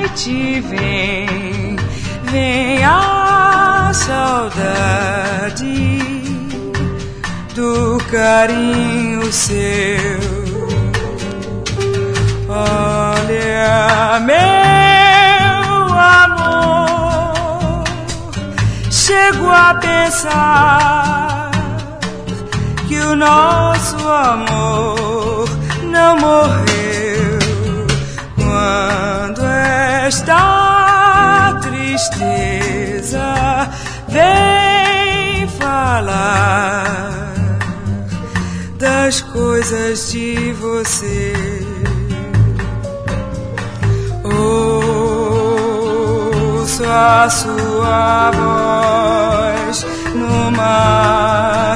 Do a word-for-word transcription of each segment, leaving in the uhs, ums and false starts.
noite vem, vem a saudade do carinho seu. Olha, meu amor, chego a pensar que o nosso amor não morreu quando esta tristeza vem falar das coisas de você. Ouço a sua voz no mar,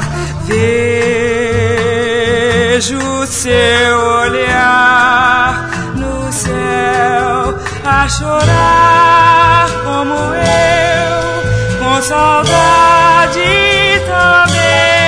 vejo seu olhar no céu a chorar como eu, com saudade também.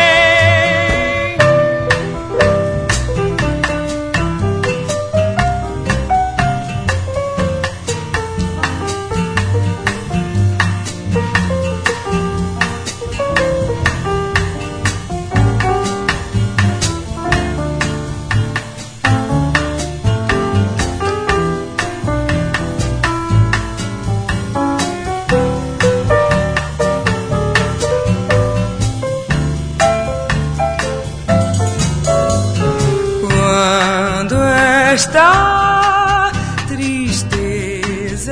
Esta tristeza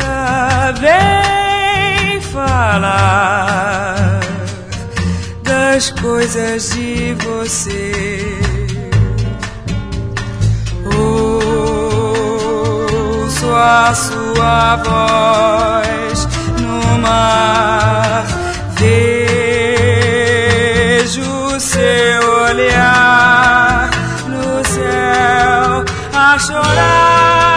vem falar das coisas de você. Ouço a sua voz no mar, vejo seu olhar no céu a chorar